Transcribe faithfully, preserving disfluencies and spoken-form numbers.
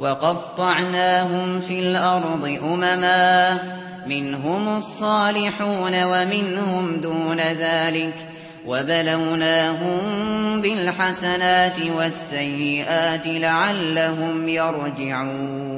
وَقَطَّعْنَاهُمْ فِي الْأَرْضِ أُمَمًا مِّنْهُمُ الصَّالِحُونَ وَمِنْهُمْ دُونَ ذَٰلِكَ وَبَلَوْنَاهُم بِالْحَسَنَاتِ وَالسَّيِّئَاتِ لَعَلَّهُمْ يَرْجِعُونَ